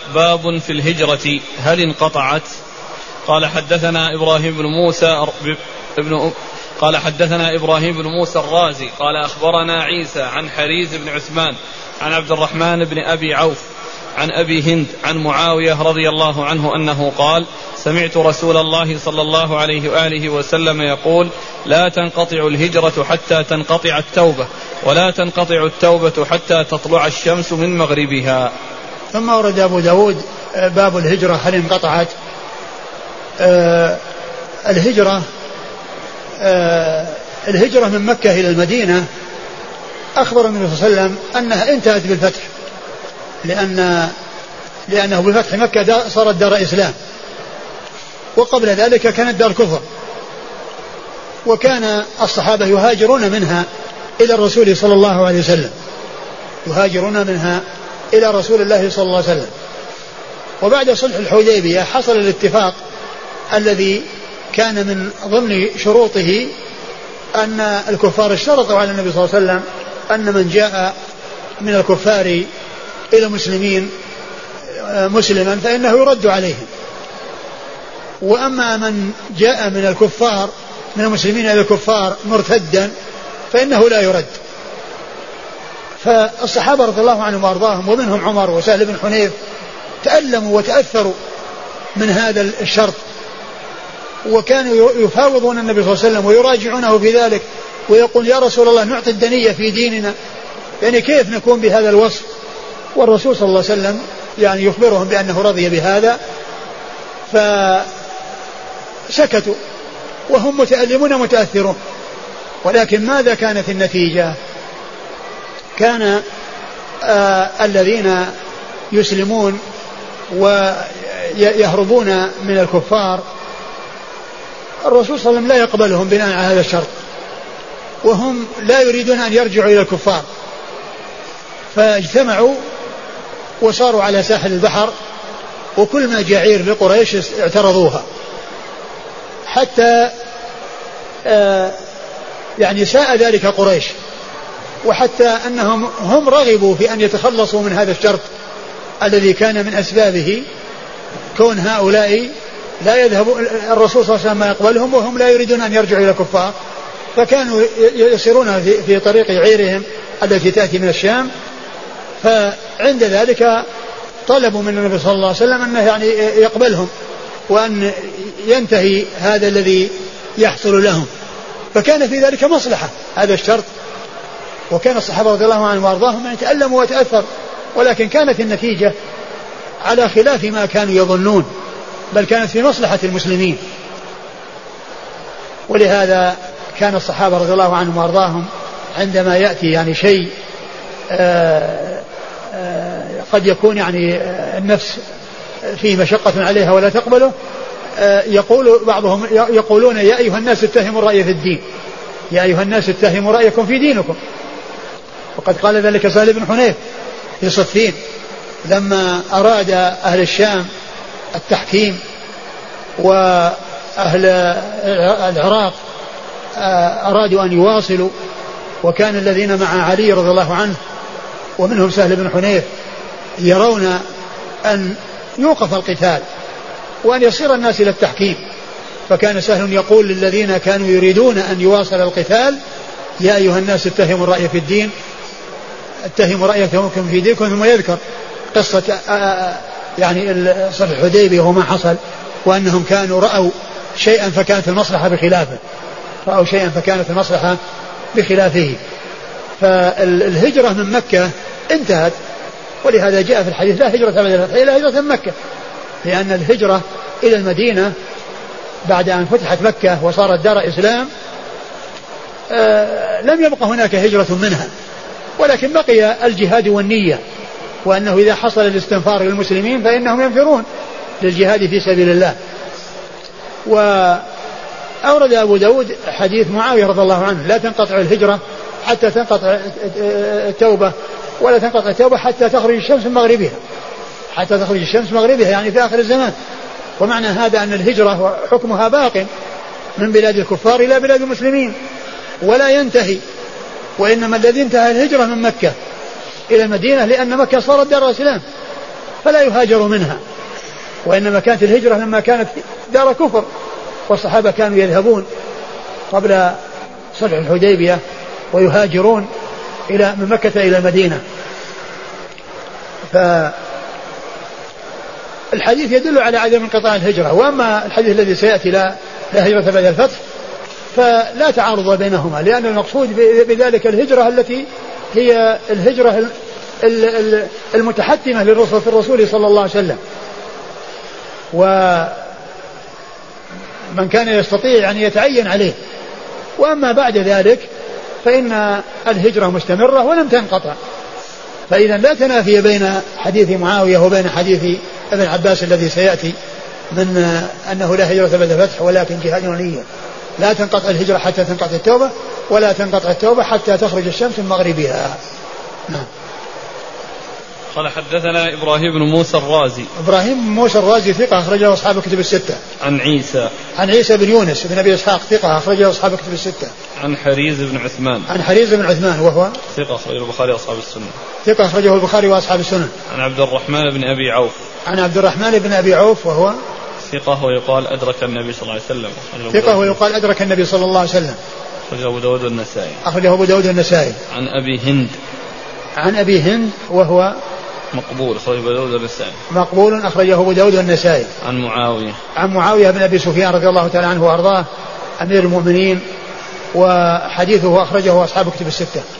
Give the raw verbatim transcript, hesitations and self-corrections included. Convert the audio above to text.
باب في الهجرة هل انقطعت؟ قال حدثنا إبراهيم بن موسى ابن قال حدثنا إبراهيم بن موسى الرازي قال أخبرنا عيسى عن حريز بن عثمان عن عبد الرحمن بن أبي عوف عن أبي هند عن معاوية رضي الله عنه أنه قال سمعت رسول الله صلى الله عليه وآله وسلم يقول لا تنقطع الهجرة حتى تنقطع التوبة ولا تنقطع التوبة حتى تطلع الشمس من مغربها. ثم ورد أبو داود باب الهجرة هل انقطعت. آه الهجرة آه الهجرة من مكة إلى المدينة أخبر النبي صلى الله عليه وسلم أنها انتهت بالفتح، لأن لأنه بفتح مكة صارت دار إسلام، وقبل ذلك كانت دار كفر، وكان الصحابة يهاجرون منها إلى الرسول صلى الله عليه وسلم يهاجرون منها إلى رسول الله صلى الله عليه وسلم. وبعد صلح الحديبية حصل الاتفاق الذي كان من ضمن شروطه أن الكفار اشترطوا على النبي صلى الله عليه وسلم أن من جاء من الكفار إلى المسلمين مسلما فإنه يرد عليهم، وأما من جاء من الكفار من المسلمين إلى الكفار مرتدا فإنه لا يرد. فالصحابة رضي الله عنهم وأرضاهم ومنهم عمر وسهل بن حنيف تألموا وتأثروا من هذا الشرط، وكانوا يفاوضون النبي صلى الله عليه وسلم ويراجعونه في ذلك ويقول يا رسول الله نعطي الدنية في ديننا، يعني كيف نكون بهذا الوصف؟ والرسول صلى الله عليه وسلم يعني يخبرهم بأنه رضي بهذا، فسكتوا وهم متألمون متأثرون. ولكن ماذا كانت النتيجة؟ كان آه الذين يسلمون ويهربون من الكفار الرسول صلى الله عليه وسلم لا يقبلهم بناء على هذا الشرط، وهم لا يريدون أن يرجعوا إلى الكفار، فاجتمعوا وصاروا على ساحل البحر، وكل ما جعير لقريش اعترضوها، حتى آه يعني ساء ذلك قريش، وحتى أنهم هم رغبوا في أن يتخلصوا من هذا الشرط الذي كان من أسبابه كون هؤلاء لا يذهب الرسول صلى الله عليه وسلم ما يقبلهم وهم لا يريدون أن يرجعوا إلى الكفار، فكانوا يسيرون في طريق عيرهم التي تأتي من الشام. فعند ذلك طلبوا من النبي صلى الله عليه وسلم أنه يعني يقبلهم وأن ينتهي هذا الذي يحصل لهم، فكان في ذلك مصلحة هذا الشرط، وكان الصحابة رضي الله عنهم وارضاهم أن يتألموا وتأثر، ولكن كانت النتيجة على خلاف ما كانوا يظنون، بل كانت في مصلحة المسلمين. ولهذا كان الصحابة رضي الله عنهم وارضاهم عندما يأتي يعني شيء آآ آآ قد يكون يعني النفس في مشقة عليها ولا تقبله، يقول بعضهم يقولون يا أيها الناس اتهموا الرأي في الدين، يا أيها الناس اتهموا رأيكم في دينكم. وقد قال ذلك سهل بن حنيف في صفين لما أراد أهل الشام التحكيم وأهل العراق أرادوا أن يواصلوا، وكان الذين مع علي رضي الله عنه ومنهم سهل بن حنيف يرون أن يوقف القتال وأن يصير الناس إلى التحكيم، فكان سهل يقول للذين كانوا يريدون أن يواصل القتال يا أيها الناس اتهموا الرأي في الدين، اتهموا رأيكم في دينكم، ثم يذكر قصة يعني صلح الحديبية وما حصل، وأنهم كانوا رأوا شيئا فكانت المصلحة بخلافه رأوا شيئا فكانت المصلحة بخلافه. فالهجرة من مكة انتهت، ولهذا جاء في الحديث لا هجرة بعد الفتح إلا هجرة من مكة، لأن الهجرة إلى المدينة بعد أن فتحت مكة وصارت دار إسلام آه لم يبقى هناك هجرة منها، ولكن بقي الجهاد والنية، وأنه إذا حصل الاستنفار للمسلمين فإنهم ينفرون للجهاد في سبيل الله. وأورد أبو داود حديث معاوية رضي الله عنه لا تنقطع الهجرة حتى تنقطع التوبة ولا تنقطع التوبة حتى تخرج الشمس من مغربها، حتى تخرج الشمس مغربها يعني في آخر الزمان. ومعنى هذا أن الهجرة حكمها باق من بلاد الكفار إلى بلاد المسلمين ولا ينتهي، وإنما الذي انتهى الهجرة من مكة إلى المدينة لأن مكة صارت دار الإسلام، فلا يهاجر منها، وإنما كانت الهجرة لما كانت دار كفر، والصحابة كانوا يذهبون قبل صلح الحديبية ويهاجرون إلى من مكة إلى المدينة. فالحديث يدل على عدم انقطاع الهجرة. وأما الحديث الذي سيأتي لا, لا هجرة بعد الفتح فلا تعارض بينهما، لأن المقصود بذلك الهجرة التي هي الهجرة المتحتمة للرسول صلى الله عليه وسلم، ومن كان يستطيع أن يتعين عليه. وأما بعد ذلك فإن الهجرة مستمرة ولم تنقطع، فإذا لا تنافي بين حديث معاوية وبين حديث ابن عباس الذي سيأتي من أنه لا هجرة بعد الفتح ولكن جهاد ونية. لا تنقطع الهجرة حتى تنقطع التوبة، ولا تنقطع التوبة حتى تخرج الشمس من مغربها. نعم. قال حدثنا إبراهيم بن موسى الرازي. إبراهيم بن موسى الرازي ثقة أخرجه أصحاب الكتب الستة. عن عيسى. عن عيسى بن يونس بن أبي إسحاق ثقة أخرجه أصحاب الكتب الستة. عن حريز بن عثمان. عن حريز بن عثمان وهو ثقة أخرجه البخاري وأصحاب السنة. ثقة أخرجه البخاري وأصحاب السنة. عن عبد الرحمن بن أبي عوف. عن عبد الرحمن بن أبي عوف وهو ثقة ويقال أدرك النبي صلى الله عليه وسلم. ثقة ويقال أدرك النبي صلى الله عليه وسلم. أخرجه أبو داود والنسائي. أخرجه أبو داود والنسائي. عن أبي هند. عن أبي هند وهو مقبول أخرجه أبو داود والنسائي. مقبول أخرجه أبو داود والنسائي. عن معاوية. عن معاوية بن أبي سفيان رضي الله تعالى عنه وأرضاه أمير المؤمنين، وحديثه أخرجه أصحاب كتب الستة.